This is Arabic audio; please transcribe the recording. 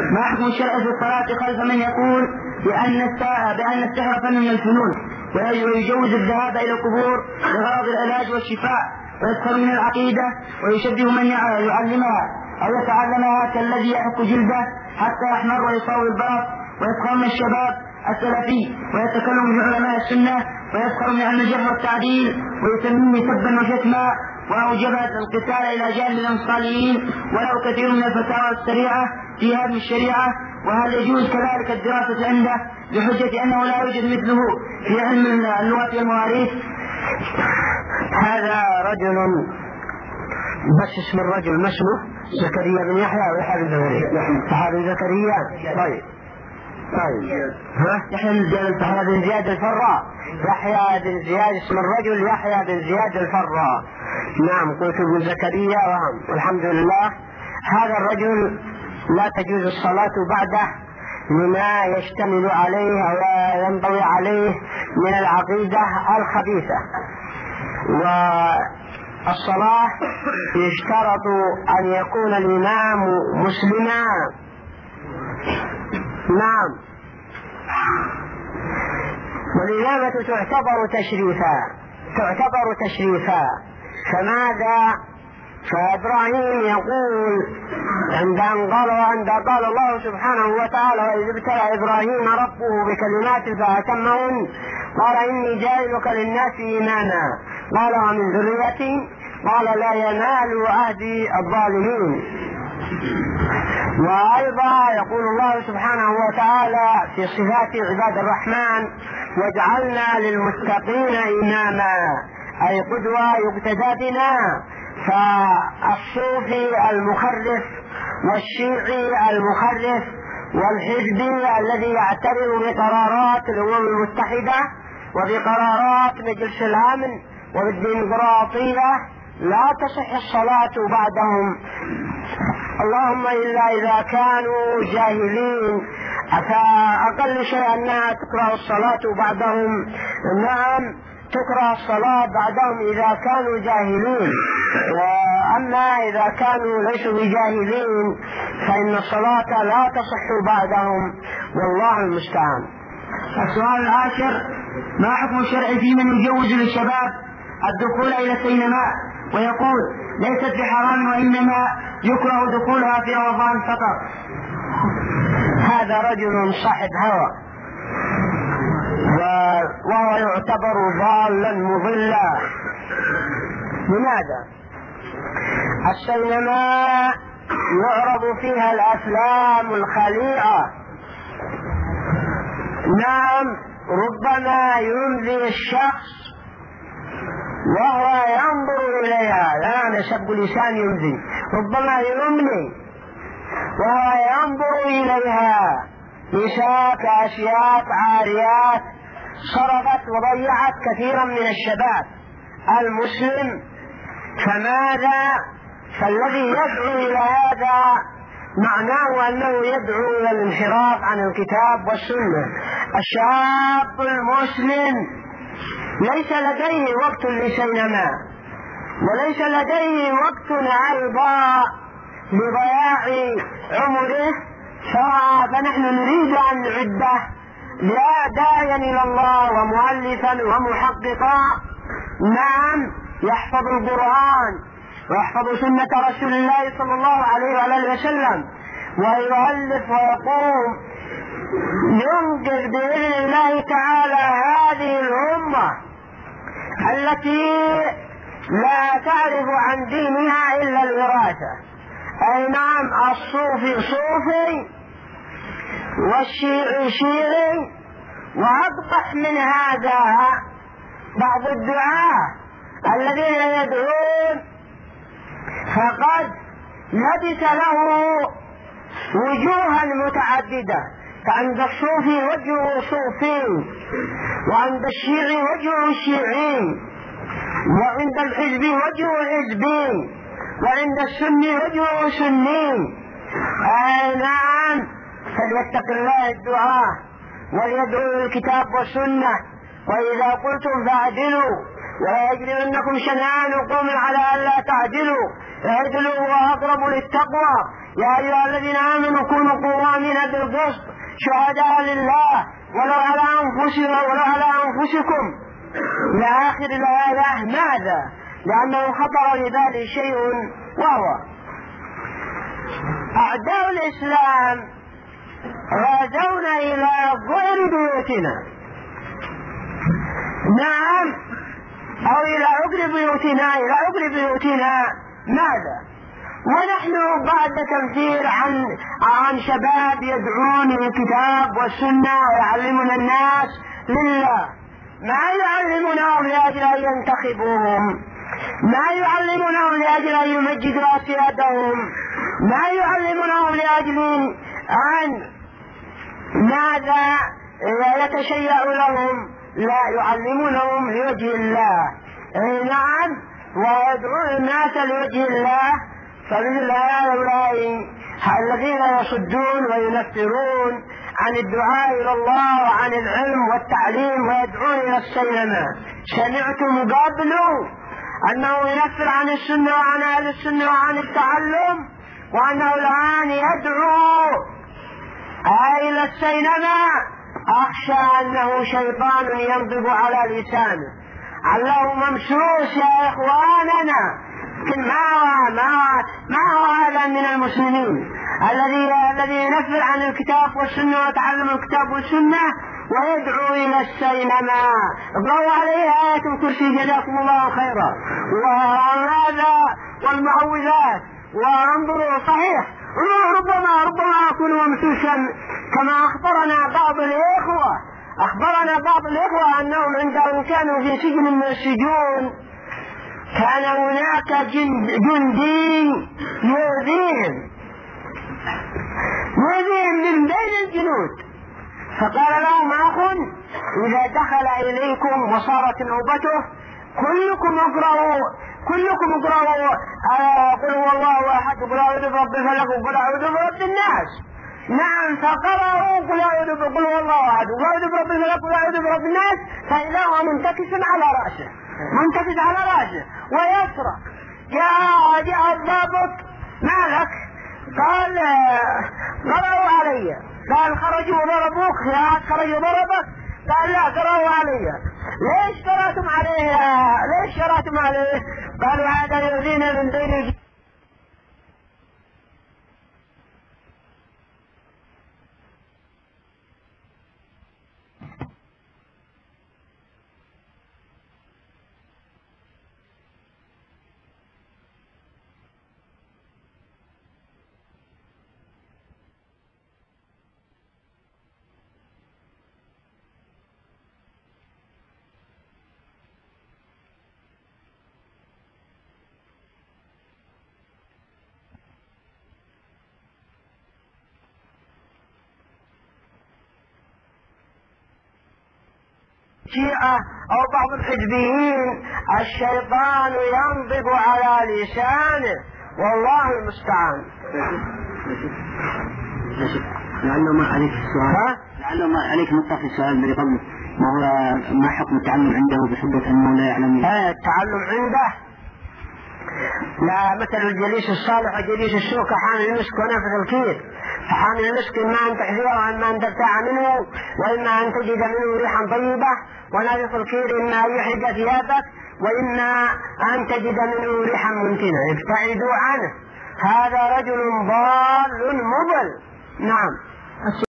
ما حكم الشرع في الصلاة خلف من يقول بأن السحر فن من الفنون ويجوز الذهاب إلى القبور لغرض العلاج والشفاء ويسخر من العقيدة ويشبه من يعلمها أو يتعلمها كالذي يحك جلده حتى يحمر ويصاوي البرص ويسخر من الشباب السلفي ويتكلم من علماء السنة ويسخر من النجاح والتعديل ويسميه سبا وشتما وأوجب القتال إلى جانب الصالحين ولو كثير من الفتاوى السريعة في هذه الشريعة. وهل يجوز كذلك الدراسة عنده بحجة أنه لا يوجد مثله في علم اللغة والمواريث؟ هذا رجل بس اسم الرجل ما اسمه زكريا بن يحيى ويحيى بن زكريا. طيب يحيى بن زياد الفراء. يحيى بن زياد اسم الرجل يحيى بن زياد الفراء. نعم قلت ابن زكريا والحمد لله. هذا الرجل لا تجوز الصلاة بعده لما يشتمل عليه أو ينضوي عليه من العقيدة الخبيثة. والصلاة يشترط أن يكون الإمام مسلما. نعم. والإمامة تعتبر تشريفا. فماذا؟ فإبراهيم يقول عند قال الله سبحانه وتعالى وإذ ابتلى إبراهيم ربه بكلمات فأتمهن قال إني جاعلك للناس إماما قال ومن ذريتي قال لا ينال عهد الظالمين. وأيضا يقول الله سبحانه وتعالى في صفات عباد الرحمن واجعلنا للمتقين إماما أي قدوة يقتدى بنا. فالصوفي المخرف والشيعي المخرف والحزبي الذي يعترض بقرارات الأمم المتحدة وبقرارات مجلس الأمن وبالديمقراطية لا تصح الصلاة بعدهم، اللهم إلا إذا كانوا جاهلين. فأقل شيء أنها تكره الصلاة بعدهم. نعم تكره الصلاة بعدهم إذا كانوا جاهلين، وأما إذا كانوا ليسوا بجاهلين فإن الصلاة لا تصح بعدهم والله المستعان. السؤال العاشر: ما حكم الشرع في من يجوز للشباب الدخول إلى السينما ويقول ليست بحرام وإنما يكره دخولها في رمضان فقط؟ هذا رجل صاحب هوى وهو يعتبر ضالا مضلا. لماذا؟ السينما يعرض فيها الأفلام الخليعة. نعم ربما يمضي الشخص وهو ينظر إليها، لا نسب لسان يمضي، ربما يمني وهو ينظر إليها نساء كاسيات عاريات صرفت وضيعت كثيرا من الشباب المسلم. فماذا؟ فالذي يدعو إلى هذا معناه أنه يدعو إلى الانحراف عن الكتاب والسنة. الشاب المسلم ليس لديه وقت للسينما وليس لديه وقت أيضا لضياع عمره، فنحن نريد أن نعده داعيا إلى الله ومؤلفا ومحققا. نعم يحفظ القرآن ويحفظ سنة رسول الله صلى الله عليه وآله وسلم ويؤلف ويقوم ينقذ بإذن الله تعالى هذه الأمة التي لا تعرف عن دينها إلا الوراثة. أي نعم الصوفي صوفي والشيعي شيعي. وأقبح من هذا بعض الدعاة الذين يدعون فقد لبس له وجوها متعددة، فعند الصوفي وجهه صوفي وعند الشيعي وجهه شيعي وعند الحزبي وجهه حزبي وعند السني وجهه سني. أي نعم فليتق الله الدعاء وليدعوا الكتاب والسنة وإذا قلتم فاعدلوا ولا يجرمنكم شنآن قوم على ألا تعدلوا اعدلوا وأقرب للتقوى. يا أيها الذين آمنوا كونوا قوامين بالقسط شهداء لله ولو على أنفسكم إلى آخر الآية. ماذا؟ لأنه خطر لباله شيء، وهو أعداء الإسلام غادونا إلى غير بيوتنا، نعم، أو إلى عقر بيوتنا. ماذا؟ ونحن بعد تمثيل عن شباب يدعون للكتاب والسنة ويعلمون الناس لله، ما يعلمونهم لأجل أن ينتخبوهم، ما يعلمونهم لأجل أن يمجدوا أسيادهم، ما يعلمونهم لأجل أن ماذا يتشيع لهم، لا، يعلمونهم لوجه الله. نعم، ويدعون الناس لوجه الله. فمثل هؤلاء الذين يصدون وينفرون عن الدعاء إلى الله وعن العلم والتعليم ويدعون إلى السينما. سمعتم قبل أنه ينفر عن السنة وعن أهل السنة وعن التعلم، وأنه الآن يدعو إلى السينما. أخشى أنه شيطان ينطق على لسانه، علّه ممسوس يا إخواننا. ما هو هذا من المسلمين الذي ينفر عن الكتاب والسنة وتعلم الكتاب والسنة ويدعو إلى السينما. اقرأوا عليه آية الكرسي جزاكم الله خيرا، وهذا والمعوذات، وانظروا صحيح ربما أكون ممسوسا كما أخبرنا بعض الإخوة أنهم عندما كانوا في سجن من السجون كان هناك جندي يؤذيهم من بين الجنود، فقال لهم أخ إذا دخل إليكم وصارت نوبته كلكم اقرأوا قل هو الله أحد، قل أعوذ برب الفلق، قل أعوذ برب الناس. نعم، فقرأوا قل هو الله أحد، قل أعوذ برب الفلق، قل أعوذ برب الناس، فإذا هو منتكس على رأسه ويسرق. جاء الضابط، ما لك؟ قال قرأوا علي. قال خرجوا وضربوك؟ خرجوا ضربك؟ قال لا، قرأوا علي. ليش شرعتم عليه؟ قالوا هذا يؤذينا من بين الشيعة أو بعض الحزبيين. الشيطان ينطق على لسانه، والله المستعان. لعله ما عليك السؤال، لعله ما عليك نطق السؤال اللي قبل، ما حكم التعلم عنده بحجة أنه لا يعلم؟ التعلم عنده لا، مثل الجليس الصالح وجليس السوء كحامل المسك ونافخ الكير. فحامل المسك إما أن تحذره وإما أن تبتاع منه وإما أن تجد منه ريحا طيبة، ونافخ الكير إما أن يحرق ثيابك وإما أن تجد منه ريحا منتنة. ابتعدوا عنه، هذا رجل ضال مضل. نعم.